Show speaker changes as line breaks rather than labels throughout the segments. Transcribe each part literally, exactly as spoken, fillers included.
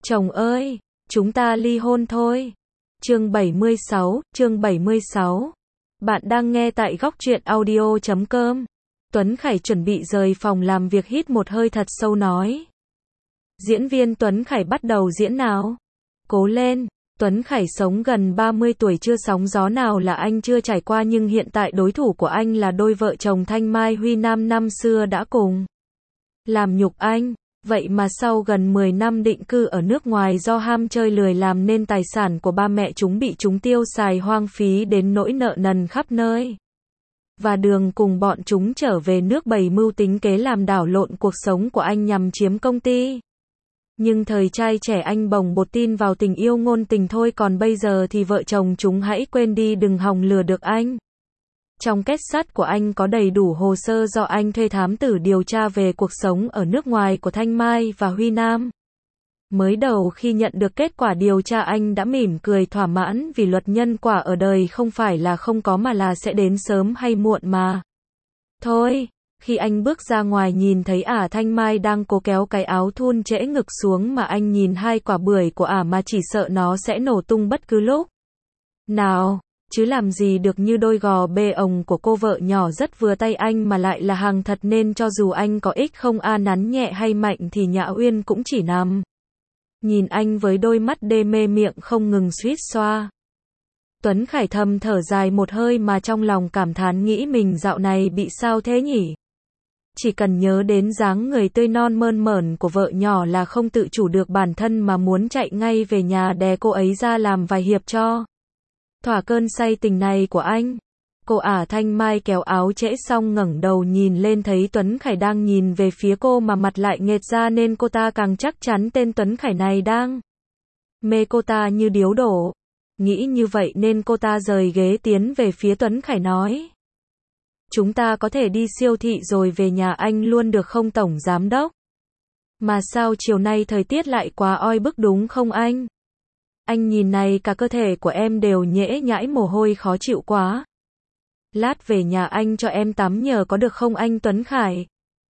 Chồng ơi, chúng ta ly hôn thôi. Chương bảy mươi sáu, chương bảy mươi sáu. Bạn đang nghe tại góc truyện audio chấm com. Tuấn Khải chuẩn bị rời phòng làm việc, hít một hơi thật sâu nói. Diễn viên Tuấn Khải bắt đầu diễn nào. Cố lên. Tuấn Khải sống gần ba mươi tuổi, chưa sóng gió nào là anh chưa trải qua, nhưng hiện tại đối thủ của anh là đôi vợ chồng Thanh Mai Huy Nam năm xưa đã cùng làm nhục anh. Vậy mà sau gần mười năm định cư ở nước ngoài, do ham chơi lười làm nên tài sản của ba mẹ chúng bị chúng tiêu xài hoang phí đến nỗi nợ nần khắp nơi. Và Đường cùng bọn chúng trở về nước bày mưu tính kế làm đảo lộn cuộc sống của anh nhằm chiếm công ty. Nhưng thời trai trẻ anh bồng bột tin vào tình yêu ngôn tình thôi, còn bây giờ thì vợ chồng chúng hãy quên đi, đừng hòng lừa được anh. Trong kết sắt của anh có đầy đủ hồ sơ do anh thuê thám tử điều tra về cuộc sống ở nước ngoài của Thanh Mai và Huy Nam. Mới đầu khi nhận được kết quả điều tra, anh đã mỉm cười thỏa mãn, vì luật nhân quả ở đời không phải là không có mà là sẽ đến sớm hay muộn mà thôi. Khi anh bước ra ngoài nhìn thấy ả Thanh Mai đang cố kéo cái áo thun trễ ngực xuống, mà anh nhìn hai quả bưởi của ả mà chỉ sợ nó sẽ nổ tung bất cứ lúc nào. Chứ làm gì được như đôi gò bê ồng của cô vợ nhỏ rất vừa tay anh, mà lại là hàng thật, nên cho dù anh có ích không a nắn nhẹ hay mạnh thì Nhã Uyên cũng chỉ nằm nhìn anh với đôi mắt đê mê, miệng không ngừng suýt xoa. Tuấn Khải thầm thở dài một hơi, mà trong lòng cảm thán, nghĩ mình dạo này bị sao thế nhỉ? Chỉ cần nhớ đến dáng người tươi non mơn mởn của vợ nhỏ là không tự chủ được bản thân mà muốn chạy ngay về nhà đè cô ấy ra làm vài hiệp cho thỏa cơn say tình này của anh. Cô ả Thanh Mai kéo áo trễ xong ngẩng đầu nhìn lên, thấy Tuấn Khải đang nhìn về phía cô mà mặt lại nghệt ra, nên cô ta càng chắc chắn tên Tuấn Khải này đang mê cô ta như điếu đổ. Nghĩ như vậy nên cô ta rời ghế tiến về phía Tuấn Khải nói. Chúng ta có thể đi siêu thị rồi về nhà anh luôn được không tổng giám đốc? Mà sao chiều nay thời tiết lại quá oi bức đúng không anh? Anh nhìn này, cả cơ thể của em đều nhễ nhãi mồ hôi, khó chịu quá. Lát về nhà anh cho em tắm nhờ có được không anh Tuấn Khải?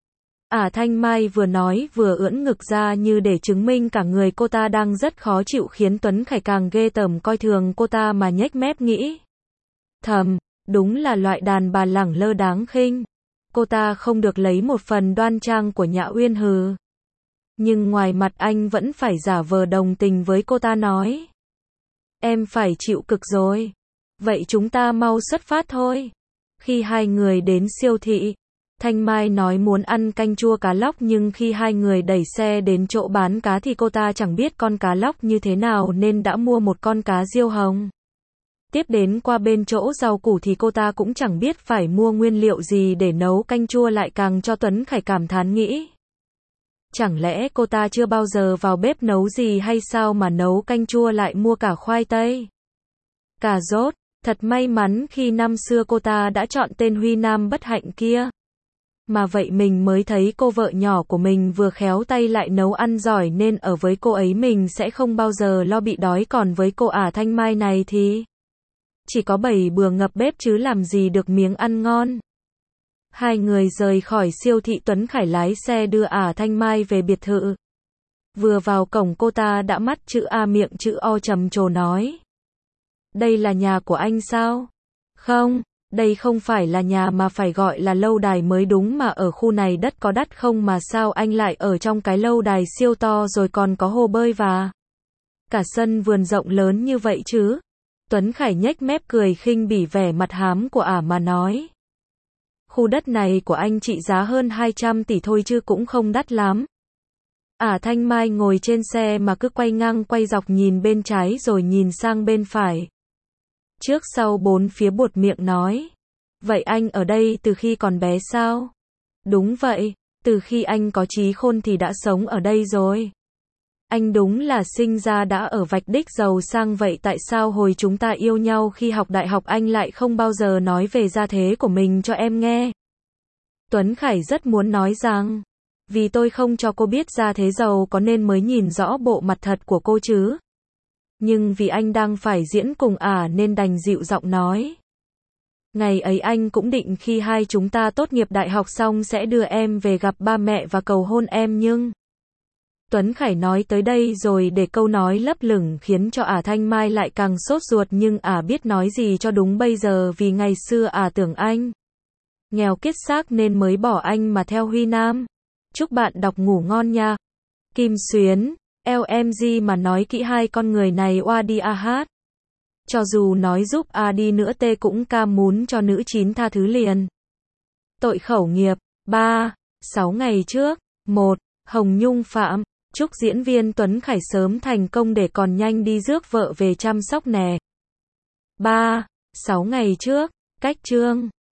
Ả Thanh Mai vừa nói vừa ưỡn ngực ra như để chứng minh cả người cô ta đang rất khó chịu, khiến Tuấn Khải càng ghê tởm coi thường cô ta mà nhếch mép nghĩ thầm, đúng là loại đàn bà lẳng lơ đáng khinh. Cô ta không được lấy một phần đoan trang của Nhã Uyên hừ. Nhưng ngoài mặt anh vẫn phải giả vờ đồng tình với cô ta nói. Em phải chịu cực rồi. Vậy chúng ta mau xuất phát thôi. Khi hai người đến siêu thị, Thanh Mai nói muốn ăn canh chua cá lóc, nhưng khi hai người đẩy xe đến chỗ bán cá thì cô ta chẳng biết con cá lóc như thế nào nên đã mua một con cá riêu hồng. Tiếp đến qua bên chỗ rau củ thì cô ta cũng chẳng biết phải mua nguyên liệu gì để nấu canh chua, lại càng cho Tuấn Khải cảm thán nghĩ. Chẳng lẽ cô ta chưa bao giờ vào bếp nấu gì hay sao mà nấu canh chua lại mua cả khoai tây, cà rốt. Thật may mắn khi năm xưa cô ta đã chọn tên Huy Nam bất hạnh kia. Mà vậy mình mới thấy cô vợ nhỏ của mình vừa khéo tay lại nấu ăn giỏi, nên ở với cô ấy mình sẽ không bao giờ lo bị đói, còn với cô ả Thanh Mai này thì chỉ có bảy bừa ngập bếp chứ làm gì được miếng ăn ngon. Hai người rời khỏi siêu thị, Tuấn Khải lái xe đưa ả Thanh Mai về biệt thự. Vừa vào cổng cô ta đã mắt chữ A miệng chữ O trầm trồ nói. Đây là nhà của anh sao? Không, đây không phải là nhà mà phải gọi là lâu đài mới đúng, mà ở khu này đất có đắt không mà sao anh lại ở trong cái lâu đài siêu to rồi còn có hồ bơi và cả sân vườn rộng lớn như vậy chứ? Tuấn Khải nhếch mép cười khinh bỉ vẻ mặt hám của ả mà nói. Khu đất này của anh trị giá hơn hai trăm tỷ thôi chứ cũng không đắt lắm. Ả Thanh Mai ngồi trên xe mà cứ quay ngang quay dọc, nhìn bên trái rồi nhìn sang bên phải. Trước sau bốn phía buột miệng nói. Vậy anh ở đây từ khi còn bé sao? Đúng vậy, từ khi anh có trí khôn thì đã sống ở đây rồi. Anh đúng là sinh ra đã ở vạch đích giàu sang, vậy tại sao hồi chúng ta yêu nhau khi học đại học anh lại không bao giờ nói về gia thế của mình cho em nghe? Tuấn Khải rất muốn nói rằng, vì tôi không cho cô biết gia thế giàu có nên mới nhìn rõ bộ mặt thật của cô chứ. Nhưng vì anh đang phải diễn cùng ả nên đành dịu giọng nói. Ngày ấy anh cũng định khi hai chúng ta tốt nghiệp đại học xong sẽ đưa em về gặp ba mẹ và cầu hôn em, nhưng Tuấn Khải nói tới đây rồi để câu nói lấp lửng khiến cho ả Thanh Mai lại càng sốt ruột nhưng ả biết nói gì cho đúng bây giờ vì ngày xưa ả tưởng anh nghèo kiết xác nên mới bỏ anh mà theo Huy Nam. Chúc bạn đọc ngủ ngon nha. Kim Xuyến, lờ em giê mà nói kỹ hai con người này oa đi a hát. Cho dù nói giúp a đi nữa tê cũng cam muốn cho nữ chín tha thứ liền. Tội khẩu nghiệp. ba. sáu ngày trước. một. Hồng Nhung Phạm. Chúc diễn viên Tuấn Khải sớm thành công để còn nhanh đi rước vợ về chăm sóc nè. ba. sáu ngày trước. Cách chương.